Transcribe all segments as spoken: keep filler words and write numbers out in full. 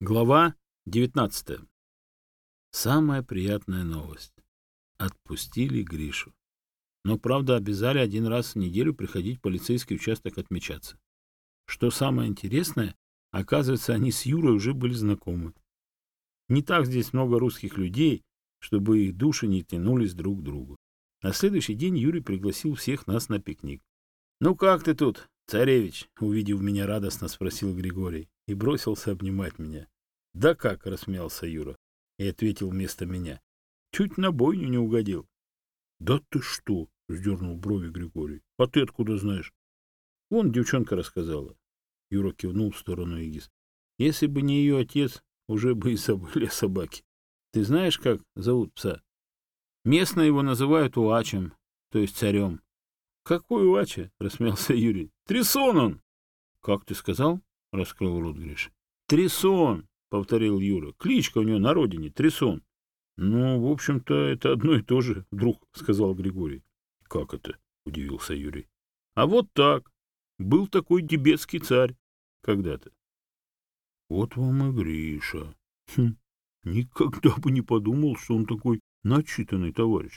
Глава девятнадцатая. Самая приятная новость. Отпустили Гришу. Но, правда, обязали один раз в неделю приходить в полицейский участок отмечаться. Что самое интересное, оказывается, они с Юрой уже были знакомы. Не так здесь много русских людей, чтобы их души не тянулись друг к другу. На следующий день Юрий пригласил всех нас на пикник. «Ну как ты тут, царевич?» — увидев меня, радостно спросил Григорий и бросился обнимать меня. «Да как?» — рассмеялся Юра и ответил вместо меня. «Чуть на бойню не угодил». «Да ты что?» — вздернул брови Григорий. «А ты откуда знаешь?» «Вон девчонка рассказала». Юра кивнул в сторону Игис. «Если бы не ее отец, уже бы и забыли о собаке. Ты знаешь, как зовут пса?» «Местные его называют Уачем, то есть царем». «Какой Уача?» — рассмеялся Юрий. «Трясон он!» «Как ты сказал?» — раскрыл рот Гриша. «Трясон!» — повторил Юра. «Кличка у него на родине — Трясон». «Ну, в общем-то, это одно и то же, вдруг», — сказал Григорий. «Как это?» — удивился Юрий. «А вот так. Был такой тибетский царь когда-то». «Вот вам и Гриша. Хм, никогда бы не подумал, что он такой начитанный товарищ».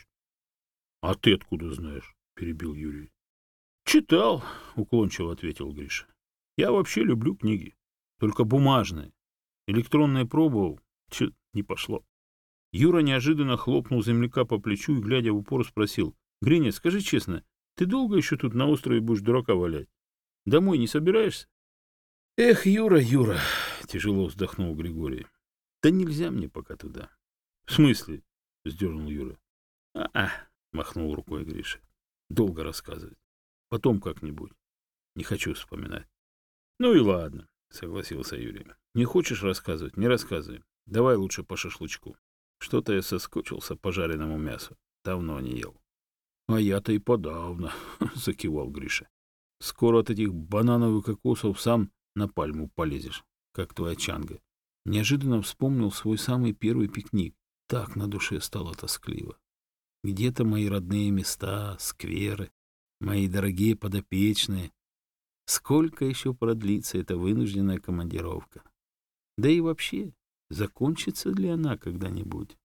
«А ты откуда знаешь?» — перебил Юрий. «Читал», — уклончиво ответил Гриша. «Я вообще люблю книги, только бумажные. Электронные пробовал, чё, не пошло». Юра неожиданно хлопнул земляка по плечу и, глядя в упор, спросил. «Гриня, скажи честно, ты долго еще тут на острове будешь дурака валять? Домой не собираешься?» «Эх, Юра, Юра!» — тяжело вздохнул Григорий. «Да нельзя мне пока туда». «В смысле?» — сдернул Юра. «А-а!» — махнул рукой Гриша. «Долго рассказывать. Потом как-нибудь. Не хочу вспоминать». «Ну и ладно», — согласился Юрий. «Не хочешь рассказывать? Не рассказывай. Давай лучше по шашлычку. Что-то я соскучился по жареному мясу. Давно не ел». «А я-то и подавно», — закивал Гриша. «Скоро от этих бананов и кокосов сам на пальму полезешь, как твоя Чанга». Неожиданно вспомнил свой самый первый пикник. Так на душе стало тоскливо. Где-то мои родные места, скверы, мои дорогие подопечные. Сколько еще продлится эта вынужденная командировка? Да и вообще, закончится ли она когда-нибудь?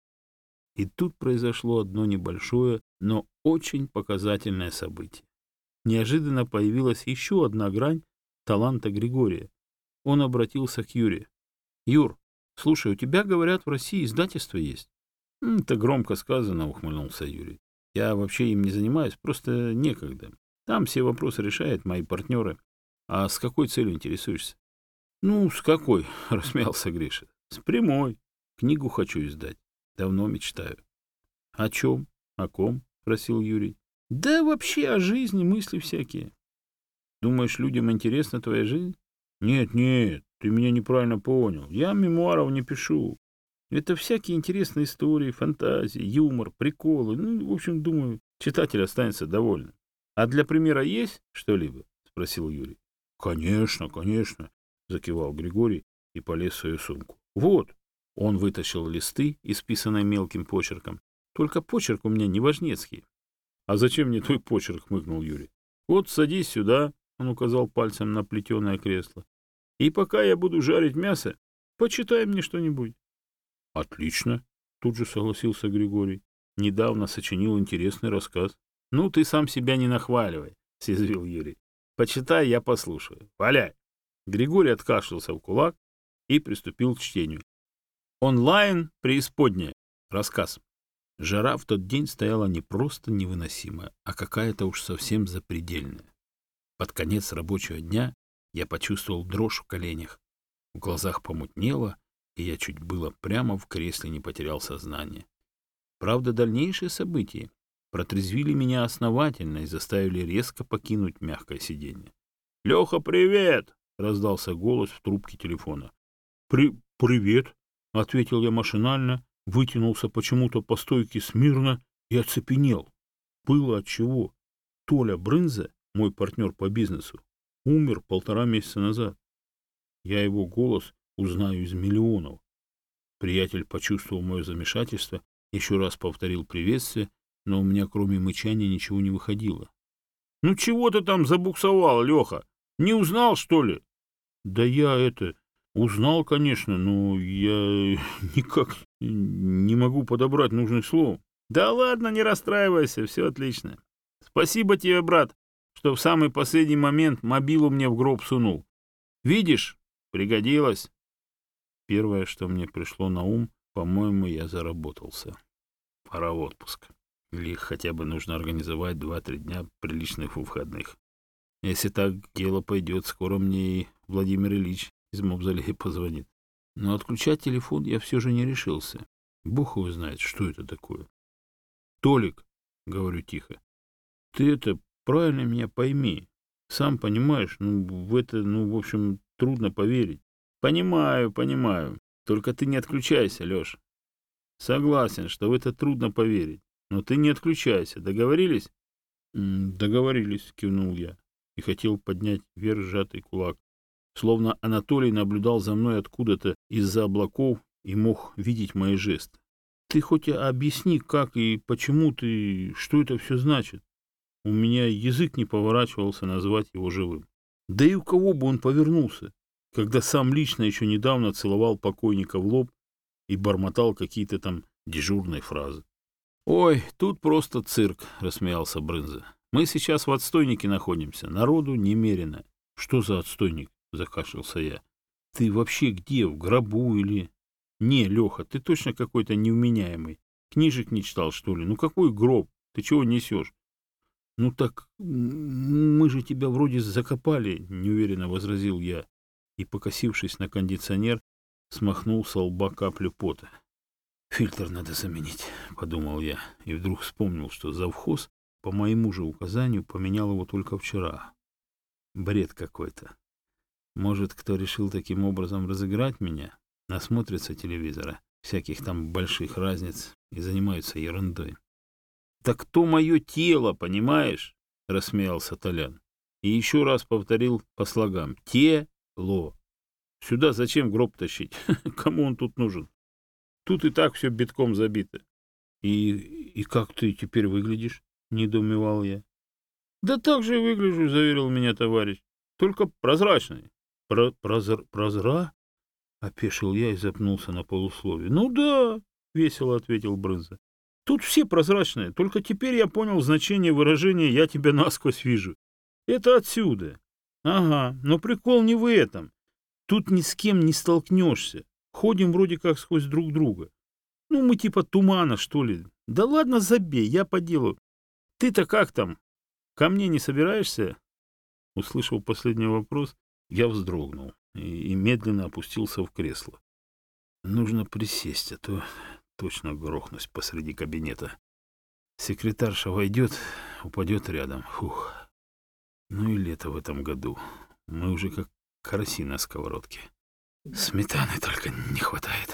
И тут произошло одно небольшое, но очень показательное событие. Неожиданно появилась еще одна грань таланта Григория. Он обратился к Юре. «Юр, слушай, у тебя, говорят, в России издательство есть?» «Это громко сказано», — ухмыльнулся Юрий. «Я вообще им не занимаюсь, просто некогда. Там все вопросы решают мои партнеры. А с какой целью интересуешься?» «Ну, с какой?» — рассмеялся Гриша. «С прямой. Книгу хочу издать. Давно мечтаю». «О чем? О ком?» — спросил Юрий. «Да вообще о жизни, мысли всякие». «Думаешь, людям интересна твоя жизнь?» «Нет, нет, ты меня неправильно понял. Я мемуаров не пишу. Это всякие интересные истории, фантазии, юмор, приколы. Ну, в общем, думаю, читатель останется доволен. А для примера есть что-либо?» — спросил Юрий. «Конечно, конечно», — закивал Григорий и полез в свою сумку. «Вот». Он вытащил листы, исписанные мелким почерком. «Только почерк у меня неважнецкий». «А зачем мне твой почерк?» — хмыкнул Юрий. «Вот садись сюда», — он указал пальцем на плетеное кресло. «И пока я буду жарить мясо, почитай мне что-нибудь». «Отлично», — тут же согласился Григорий. «Недавно сочинил интересный рассказ». «Ну, ты сам себя не нахваливай», — съязвил Юрий. «Почитай, я послушаю. Валяй». Григорий откашлялся в кулак и приступил к чтению. «Онлайн преисподняя». Рассказ. Жара в тот день стояла не просто невыносимая, а какая-то уж совсем запредельная. Под конец рабочего дня я почувствовал дрожь в коленях. В глазах помутнело, и я чуть было прямо в кресле не потерял сознание. Правда, дальнейшие события протрезвили меня основательно и заставили резко покинуть мягкое сиденье. «Леха, привет!» — раздался голос в трубке телефона. «При... привет!» — ответил я машинально, вытянулся почему-то по стойке смирно и оцепенел. Было отчего. Толя Брынза, мой партнер по бизнесу, умер полтора месяца назад. Я его голос узнаю из миллионов. Приятель почувствовал мое замешательство, еще раз повторил приветствие, но у меня кроме мычания ничего не выходило. «Ну чего ты там забуксовал, Леха? Не узнал, что ли?» «Да я это...» Узнал, конечно, но я никак не могу подобрать нужных слов. Да ладно, не расстраивайся, все отлично. Спасибо тебе, брат, что в самый последний момент мобилу мне в гроб сунул. Видишь, пригодилось. Первое, что мне пришло на ум, по-моему, я заработался. Пора в отпуск. Или хотя бы нужно организовать два-три дня приличных выходных. Если так дело пойдет, скоро мне и Владимир Ильич из мавзолея позвонит. Но отключать телефон я все же не решился. Бог его знает, что это такое. «Толик», — говорю тихо, — «ты это правильно меня пойми. Сам понимаешь, ну, в это, ну, в общем, трудно поверить». «Понимаю, понимаю. Только ты не отключайся, Леш. Согласен, что в это трудно поверить. Но ты не отключайся. Договорились?» «М, «Договорились», — кивнул я и хотел поднять вверх сжатый кулак. Словно Анатолий наблюдал за мной откуда-то из-за облаков и мог видеть мои жесты. «Ты хоть объясни, как и почему ты... Что это все значит?» У меня язык не поворачивался назвать его живым. Да и у кого бы он повернулся, когда сам лично еще недавно целовал покойника в лоб и бормотал какие-то там дежурные фразы. «Ой, тут просто цирк», — рассмеялся Брынза. «Мы сейчас в отстойнике находимся, народу немерено». «Что за отстойник?» — закашлялся я. «Ты вообще где, в гробу или...» «Не, Леха, ты точно какой-то невменяемый. Книжек не читал, что ли? Ну какой гроб? Ты чего несешь?» «Ну так мы же тебя вроде закопали», — неуверенно возразил я и, покосившись на кондиционер, смахнул со лба каплю пота. «Фильтр надо заменить», — подумал я, и вдруг вспомнил, что завхоз по моему же указанию поменял его только вчера. Бред какой-то. Может, кто решил таким образом разыграть меня, насмотрится телевизора, всяких там больших разниц и занимаются ерундой. «Так то мое тело, понимаешь?» — рассмеялся Толян. И еще раз повторил по слогам. «Тело. Сюда зачем гроб тащить? Кому он тут нужен? Тут и так все битком забито». «И, и как ты теперь выглядишь?» — недоумевал я. «Да так же выгляжу», — заверил меня товарищ. «Только прозрачный». Про прозр прозра?» — опешил я и запнулся на полусловие. «Ну да», — весело ответил Брынза. «Тут все прозрачные, только теперь я понял значение выражения «я тебя насквозь вижу». Это отсюда. Ага, но прикол не в этом. Тут ни с кем не столкнешься. Ходим вроде как сквозь друг друга. Ну, мы типа тумана, что ли. Да ладно, забей, я по делу. Ты-то как там? Ко мне не собираешься?» Услышав последний вопрос, я вздрогнул и, и медленно опустился в кресло. Нужно присесть, а то точно грохнусь посреди кабинета. Секретарша войдет, упадет рядом. Фух. Ну и лето в этом году. Мы уже как караси на сковородке. Сметаны только не хватает.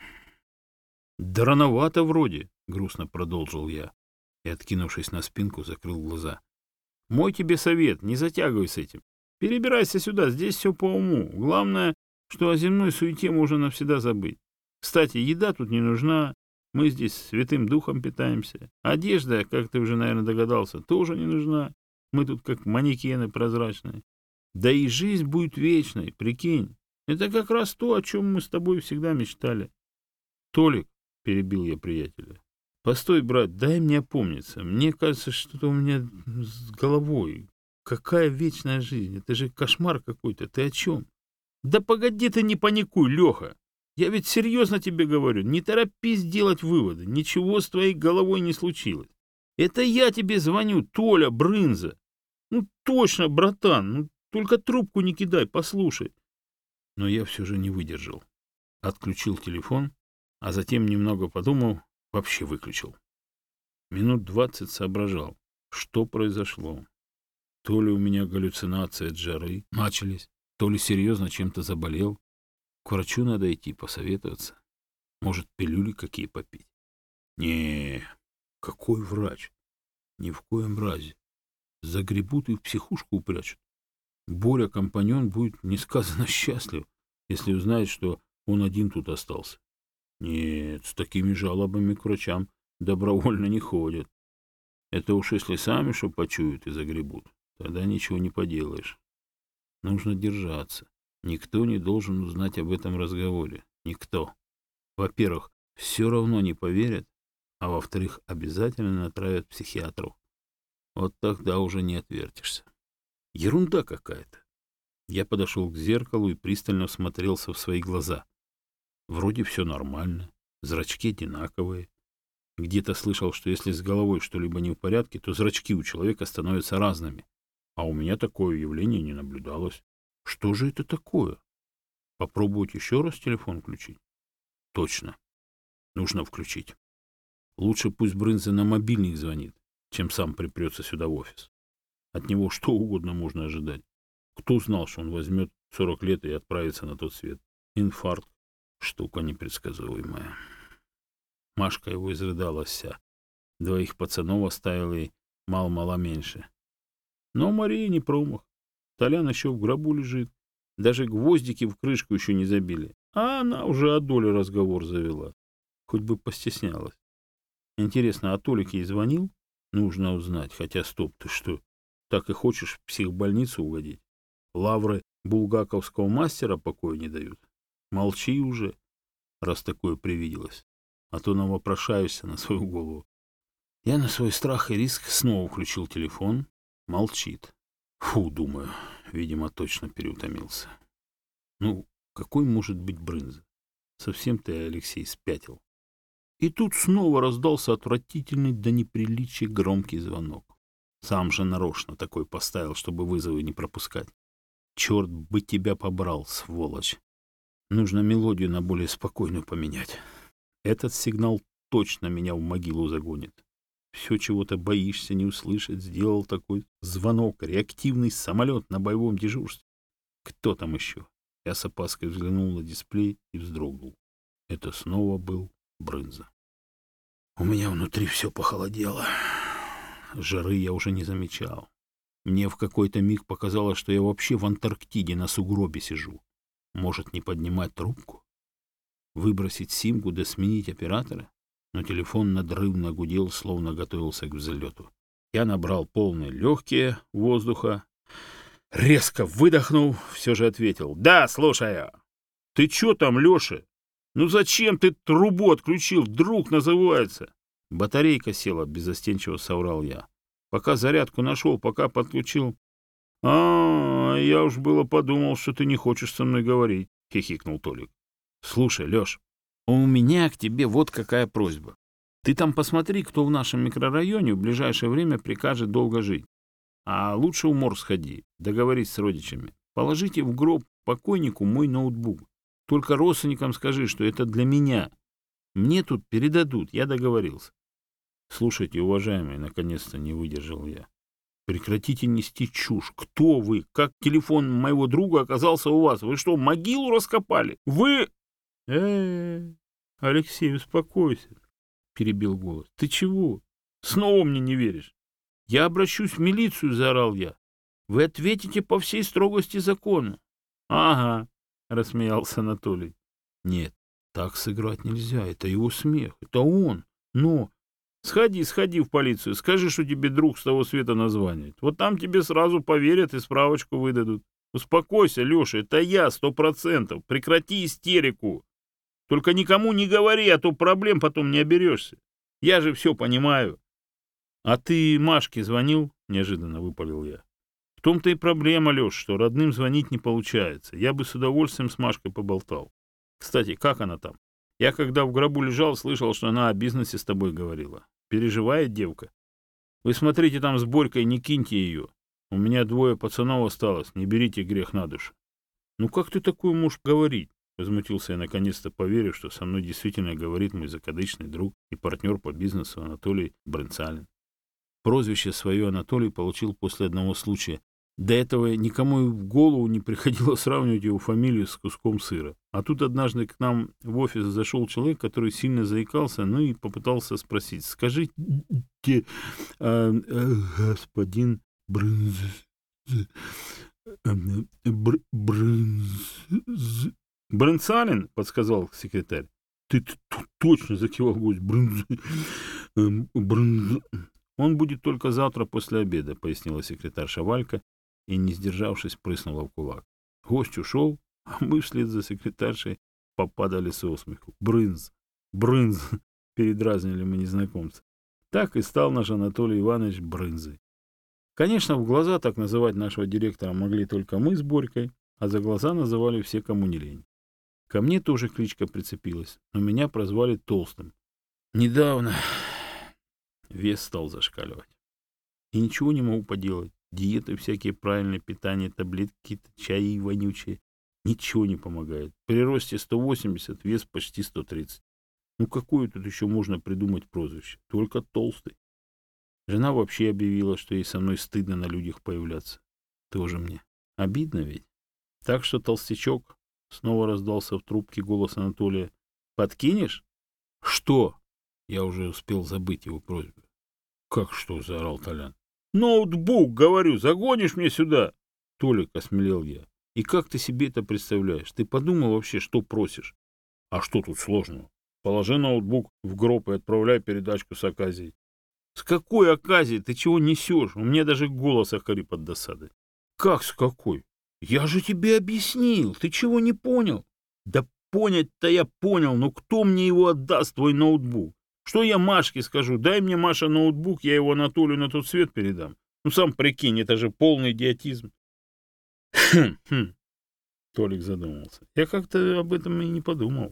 «Да рановато вроде», — грустно продолжил я и, откинувшись на спинку, закрыл глаза. «Мой тебе совет, не затягивай с этим. Перебирайся сюда, здесь все по уму. Главное, что о земной суете можно навсегда забыть. Кстати, еда тут не нужна, мы здесь святым духом питаемся. Одежда, как ты уже, наверное, догадался, тоже не нужна. Мы тут как манекены прозрачные. Да и жизнь будет вечной, прикинь. Это как раз то, о чем мы с тобой всегда мечтали». «Толик», — перебил я приятеля, — «постой, брат, дай мне опомниться. Мне кажется, что-то у меня с головой. Какая вечная жизнь? Это же кошмар какой-то. Ты о чем?» «Да погоди ты, не паникуй, Леха. Я ведь серьезно тебе говорю. Не торопись делать выводы. Ничего с твоей головой не случилось. Это я тебе звоню, Толя, Брынза. Ну точно, братан. Ну только трубку не кидай, послушай». Но я все же не выдержал. Отключил телефон, а затем, немного подумал, вообще выключил. Минут двадцать соображал, что произошло. То ли у меня галлюцинации от жары начались, то ли серьезно чем-то заболел. К врачу надо идти посоветоваться. Может, пилюли какие попить? Не, какой врач? Ни в коем разе. Загребут и в психушку упрячут. Боря, компаньон, будет несказанно счастлив, если узнает, что он один тут остался. Нет, с такими жалобами к врачам добровольно не ходят. Это уж если сами что почуют и загребут, тогда ничего не поделаешь. Нужно держаться. Никто не должен узнать об этом разговоре. Никто. Во-первых, все равно не поверят, а во-вторых, обязательно отправят к психиатру. Вот тогда уже не отвертишься. Ерунда какая-то. Я подошел к зеркалу и пристально всмотрелся в свои глаза. Вроде все нормально, зрачки одинаковые. Где-то слышал, что если с головой что-либо не в порядке, то зрачки у человека становятся разными. А у меня такое явление не наблюдалось. Что же это такое? Попробовать еще раз телефон включить? Точно. Нужно включить. Лучше пусть Брынза на мобильник звонит, чем сам припрется сюда в офис. От него что угодно можно ожидать. Кто знал, что он возьмет сорок лет и отправится на тот свет? Инфаркт. Штука непредсказуемая. Машка его изрыдалась вся. Двоих пацанов оставила и мал-мала меньше. Но Мария не промах. Толян еще в гробу лежит. Даже гвоздики в крышку еще не забили. А она уже о доле разговор завела. Хоть бы постеснялась. Интересно, а Толик ей звонил? Нужно узнать. Хотя стоп, ты что, так и хочешь в психбольницу угодить? Лавры булгаковского мастера покоя не дают? Молчи уже, раз такое привиделось. А то навопрошаешься на свою голову. Я на свой страх и риск снова включил телефон. Молчит. Фу, думаю, видимо, точно переутомился. Ну, какой может быть Брынза? Совсем ты, Алексей, спятил. И тут снова раздался отвратительный до неприличия громкий звонок. Сам же нарочно такой поставил, чтобы вызовы не пропускать. Черт бы тебя побрал, сволочь. Нужно мелодию на более спокойную поменять. Этот сигнал точно меня в могилу загонит. Все, чего ты боишься не услышать, сделал такой звонок, реактивный самолет на боевом дежурстве. Кто там еще? Я с опаской взглянул на дисплей и вздрогнул. Это снова был Брынза. У меня внутри все похолодело. Жары я уже не замечал. Мне в какой-то миг показалось, что я вообще в Антарктиде на сугробе сижу. Может, не поднимать трубку? Выбросить симку да сменить оператора? Но телефон надрывно гудел, словно готовился к взлету. Я набрал полные легкие воздуха. Резко выдохнув, все же ответил. «Да, слушаю». «Ты чё там, Лёша? Ну зачем ты трубу отключил? Друг называется». «Батарейка села», — беззастенчиво соврал я. «Пока зарядку нашел, пока подключил». «А, я уж было подумал, что ты не хочешь со мной говорить», — хихикнул Толик. «Слушай, Лёш, у меня к тебе вот какая просьба. Ты там посмотри, кто в нашем микрорайоне в ближайшее время прикажет долго жить. А лучше в морг сходи, договорись с родичами. Положите в гроб покойнику мой ноутбук. Только родственникам скажи, что это для меня. Мне тут передадут, я договорился». «Слушайте, уважаемый, наконец-то не выдержал я. Прекратите нести чушь. Кто вы? Как телефон моего друга оказался у вас? Вы что, могилу раскопали? Вы...» «Э-э-э, Алексей, успокойся», — перебил голос. «Ты чего? Снова мне не веришь? Я обращусь в милицию», — заорал я. «Вы ответите по всей строгости закона». «Ага», — рассмеялся Анатолий. «Нет, так сыграть нельзя. Это его смех. Это он. Но...» «Сходи, сходи в полицию, скажи, что тебе друг с того света названивает. Вот там тебе сразу поверят и справочку выдадут. Успокойся, Леша, это я, сто процентов. Прекрати истерику. Только никому не говори, а то проблем потом не оберешься. Я же все понимаю». «А ты Машке звонил?» — неожиданно выпалил я. «В том-то и проблема, Леш, что родным звонить не получается. Я бы с удовольствием с Машкой поболтал. Кстати, как она там? Я когда в гробу лежал, слышал, что она о бизнесе с тобой говорила. Переживает девка? Вы смотрите там с Борькой, не киньте ее. У меня двое пацанов осталось, не берите грех на душу». «Ну как ты такое можешь говорить?» — возмутился я, наконец-то поверив, что со мной действительно говорит мой закадычный друг и партнер по бизнесу Анатолий Брынцалин. Прозвище свое Анатолий получил после одного случая. До этого никому и в голову не приходило сравнивать его фамилию с куском сыра. А тут однажды к нам в офис зашел человек, который сильно заикался, ну и попытался спросить: «Скажите, а, а, господин Брынз... Бр, Брынз... Брынцалин?» — подсказал секретарь. «Ты точно!» — закивал гость. «Брынз... Брынз...» «Он будет только завтра после обеда», — пояснила секретарша Валька и, не сдержавшись, прыснула в кулак. Гость ушел, А мы вслед за секретаршей попадали со смеху. Брынз, брынз, передразнили мы незнакомца. Так и стал наш Анатолий Иванович Брынзой. Конечно, в глаза так называть нашего директора могли только мы с Борькой, а за глаза называли все, кому не лень. Ко мне тоже кличка прицепилась, но меня прозвали Толстым. Недавно вес стал зашкаливать. И ничего не могу поделать. Диеты всякие правильные, питание, таблетки, чаи вонючие. Ничего не помогает. При росте сто восемьдесят, вес почти сто тридцать. Ну какое тут еще можно придумать прозвище? Только Толстый. Жена вообще объявила, что ей со мной стыдно на людях появляться. Тоже мне. Обидно ведь. Так что, толстячок, снова раздался в трубке голос Анатолия. Подкинешь? Что? Я уже успел забыть его просьбу. Как что? Заорал Толян. Ноутбук, говорю, загонишь мне сюда? Толик, осмелел я. И как ты себе это представляешь? Ты подумал вообще, что просишь? А что тут сложного? Положи ноутбук в гроб и отправляй передачку с оказией. С какой оказией? Ты чего несешь? У меня даже голос охрип от досады. Как с какой? Я же тебе объяснил. Ты чего не понял? Да понять-то я понял, но кто мне его отдаст, твой ноутбук? Что я Машке скажу? Дай мне, Маша, ноутбук, я его Анатолию на тот свет передам. Ну сам прикинь, это же полный идиотизм. Хм, Толик задумался. Я как-то об этом и не подумал.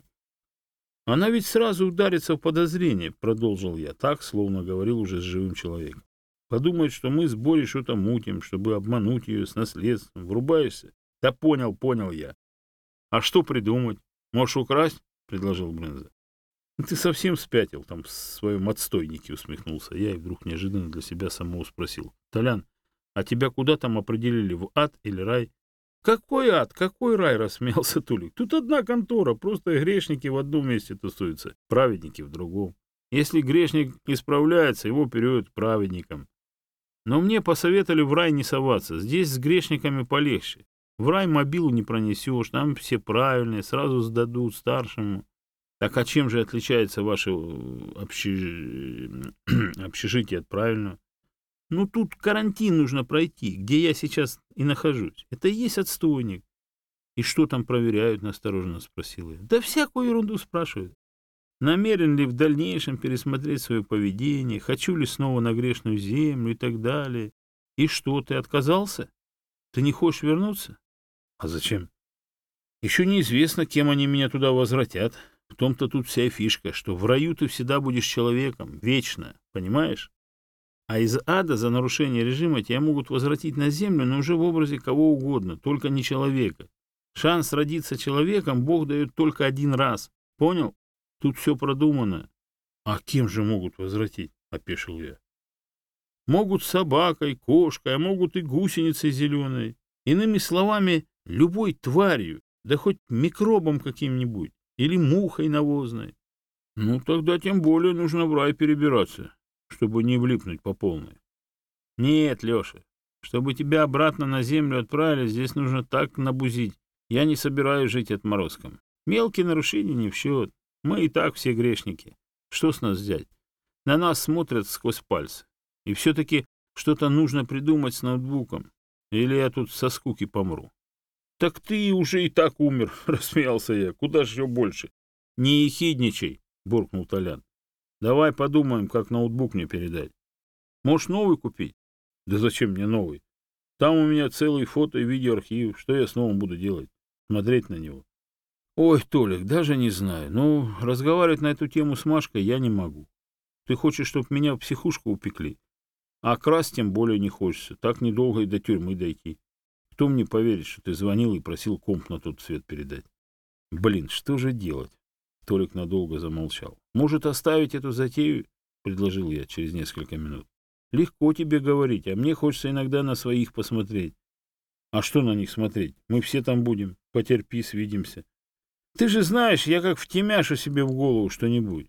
Она ведь сразу ударится в подозрение, продолжил я, так, словно говорил уже с живым человеком. Подумает, что мы с Борей что-то мутим, чтобы обмануть ее с наследством. Врубаешься? Да понял, понял я. А что придумать? Можешь украсть? Предложил Брынза. Ты совсем спятил там в своем отстойнике, усмехнулся я и вдруг неожиданно для себя самого спросил. Толян, а тебя куда там определили, в ад или рай? Какой ад, какой рай, рассмеялся Тулик. Тут одна контора, просто грешники в одном месте тусуются, праведники в другом. Если грешник не справляется, его переводят праведником. Но мне посоветовали в рай не соваться, здесь с грешниками полегче. В рай мобилу не пронесешь, там все правильные, сразу сдадут старшему. Так а чем же отличается ваше общеж... общежитие от правильного? Ну, тут карантин нужно пройти, где я сейчас и нахожусь. Это и есть отстойник. И что там проверяют, настороженно спросил я. Да всякую ерунду спрашивают. Намерен ли в дальнейшем пересмотреть свое поведение, хочу ли снова на грешную землю и так далее. И что, ты отказался? Ты не хочешь вернуться? А зачем? Еще неизвестно, кем они меня туда возвратят. В том-то тут вся фишка, что в раю ты всегда будешь человеком, вечно, понимаешь? А из ада за нарушение режима тебя могут возвратить на землю, но уже в образе кого угодно, только не человека. Шанс родиться человеком Бог дает только один раз. Понял? Тут все продумано. А кем же могут возвратить? Опешил я. Могут собакой, кошкой, а могут и гусеницей зеленой. Иными словами, любой тварью, да хоть микробом каким-нибудь, или мухой навозной. Ну, тогда тем более нужно в рай перебираться, чтобы не влипнуть по полной. Нет, Леша, чтобы тебя обратно на землю отправили, здесь нужно так набузить. Я не собираюсь жить отморозком. Мелкие нарушения не в счет. Мы и так все грешники. Что с нас взять? На нас смотрят сквозь пальцы. И все-таки что-то нужно придумать с ноутбуком. Или я тут со скуки помру. Так ты уже и так умер, рассмеялся я. Куда же еще больше? Не ехидничай, буркнул Толян. Давай подумаем, как ноутбук мне передать. Можешь новый купить? Да зачем мне новый? Там у меня целый фото и видеоархив. Что я с новым буду делать? Смотреть на него. Ой, Толик, даже не знаю. Ну, разговаривать на эту тему с Машкой я не могу. Ты хочешь, чтобы меня в психушку упекли? А красть тем более не хочется. Так недолго и до тюрьмы дойти. Кто мне поверит, что ты звонил и просил комп на тот цвет передать? Блин, что же делать? Толик надолго замолчал. Может, оставить эту затею? Предложил я через несколько минут. Легко тебе говорить, а мне хочется иногда на своих посмотреть. А что на них смотреть? Мы все там будем. Потерпи, свидимся. Ты же знаешь, я как втемяшу себе в голову что-нибудь.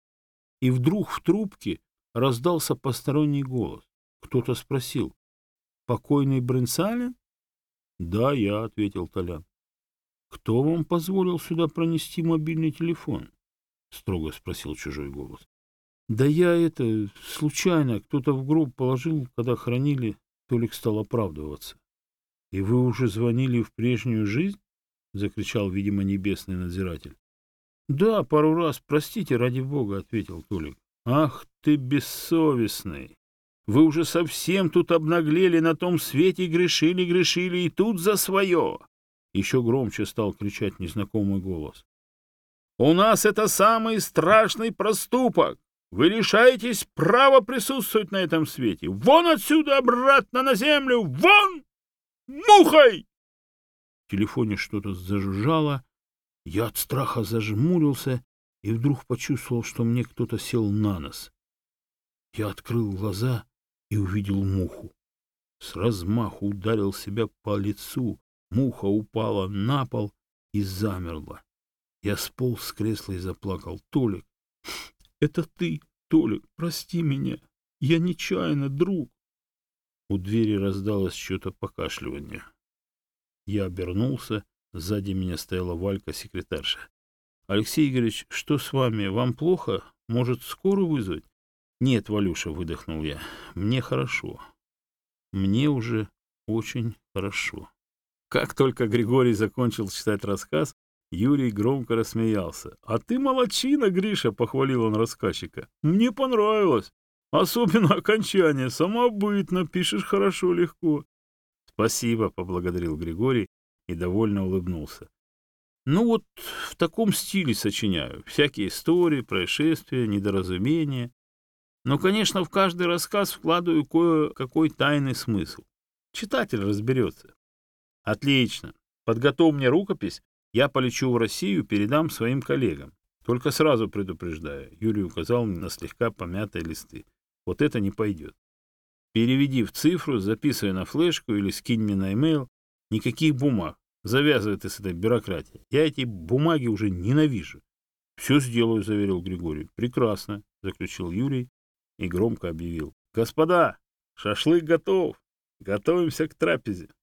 И вдруг в трубке раздался посторонний голос. Кто-то спросил. Покойный Брынцалин? Да, я, ответил Толян. Кто вам позволил сюда пронести мобильный телефон? Строго спросил чужой голос. Да я это, случайно, кто-то в гроб положил, когда хранили. Толик стал оправдываться. И вы уже звонили в прежнюю жизнь? — закричал, видимо, небесный надзиратель. — Да, пару раз, простите, ради бога, — ответил Толик. — Ах ты бессовестный! Вы уже совсем тут обнаглели, на том свете грешили, грешили, и тут за свое! Еще громче стал кричать незнакомый голос. — У нас это самый страшный проступок! Вы лишаетесь права присутствовать на этом свете! Вон отсюда, обратно на землю! Вон! Мухой! В телефоне что-то зажужжало. Я от страха зажмурился и вдруг почувствовал, что мне кто-то сел на нос. Я открыл глаза и увидел муху. С размаху ударил себя по лицу. Муха упала на пол и замерла. Я сполз с кресла и заплакал. — Толик, это ты, Толик, прости меня. Я нечаянно, друг. У двери раздалось что-то покашливание. Я обернулся. Сзади меня стояла Валька, секретарша. — Алексей Игоревич, что с вами? Вам плохо? Может, скорую вызвать? — Нет, Валюша, — выдохнул я. — Мне хорошо. Мне уже очень хорошо. Как только Григорий закончил читать рассказ, Юрий громко рассмеялся. — А ты молодчина, Гриша, — похвалил он рассказчика. — Мне понравилось. Особенно окончание. Самобытно, пишешь хорошо, легко. — Спасибо, — поблагодарил Григорий и довольно улыбнулся. — Ну вот в таком стиле сочиняю. Всякие истории, происшествия, недоразумения. Но, конечно, в каждый рассказ вкладываю кое-какой тайный смысл. Читатель разберется. — Отлично. Подготовь мне рукопись. Я полечу в Россию, передам своим коллегам. Только сразу предупреждаю. Юрий указал на слегка помятые листы. Вот это не пойдет. Переведи в цифру, записывай на флешку или скинь мне на e-mail. Никаких бумаг. Завязывай ты с этой бюрократией. Я эти бумаги уже ненавижу. — Все сделаю, — заверил Григорий. — Прекрасно, — заключил Юрий и громко объявил. — Господа, шашлык готов. Готовимся к трапезе.